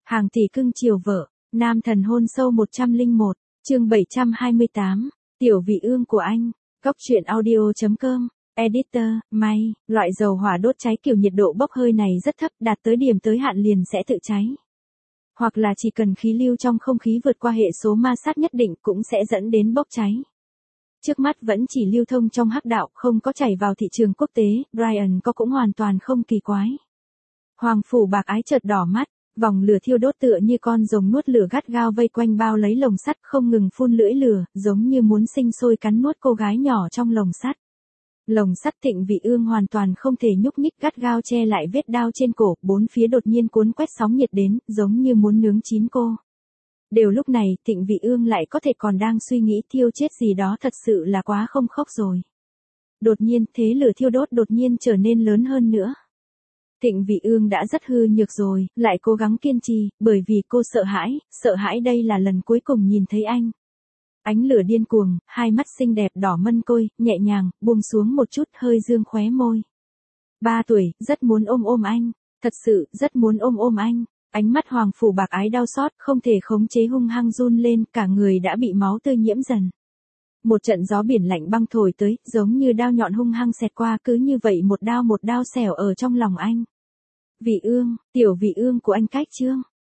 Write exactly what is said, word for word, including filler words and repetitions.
Hàng tỷ cưng chiều vợ, nam thần hôn sâu một trăm lẻ một, chương bảy trăm hai mươi tám, tiểu vị ương của anh, góc truyện audio chấm com, editor, may, loại dầu hỏa đốt cháy kiểu nhiệt độ bốc hơi này rất thấp, đạt tới điểm tới hạn liền sẽ tự cháy. Hoặc là chỉ cần khí lưu trong không khí vượt qua hệ số ma sát nhất định cũng sẽ dẫn đến bốc cháy. Trước mắt vẫn chỉ lưu thông trong hắc đạo, không có chảy vào thị trường quốc tế, Brian có cũng hoàn toàn không kỳ quái. Hoàng phủ bạc ái chợt đỏ mắt, vòng lửa thiêu đốt tựa như con rồng nuốt lửa gắt gao vây quanh bao lấy lồng sắt, không ngừng phun lưỡi lửa, giống như muốn sinh sôi cắn nuốt cô gái nhỏ trong lồng sắt. Lồng sắt Thịnh Vị Ương hoàn toàn không thể nhúc nhích, gắt gao che lại vết đao trên cổ, bốn phía đột nhiên cuốn quét sóng nhiệt đến, giống như muốn nướng chín cô. Đều lúc này, Thịnh Vị Ương lại có thể còn đang suy nghĩ thiêu chết gì đó, thật sự là quá không khóc rồi. Đột nhiên, thế lửa thiêu đốt đột nhiên trở nên lớn hơn nữa. Thịnh Vị Ương đã rất hư nhược rồi, lại cố gắng kiên trì, bởi vì cô sợ hãi, sợ hãi đây là lần cuối cùng nhìn thấy anh. Ánh lửa điên cuồng, hai mắt xinh đẹp đỏ mân côi, nhẹ nhàng, buông xuống một chút, hơi dương khóe môi. Ba tuổi, rất muốn ôm ôm anh, thật sự, rất muốn ôm ôm anh. Ánh mắt hoàng phủ bạc ái đau xót, không thể khống chế hung hăng run lên, cả người đã bị máu tươi nhiễm dần. Một trận gió biển lạnh băng thổi tới, giống như đao nhọn hung hăng xẹt qua, cứ như vậy một đao một đao xẻo ở trong lòng anh. Vị Ương, tiểu Vị Ương của anh cách chương.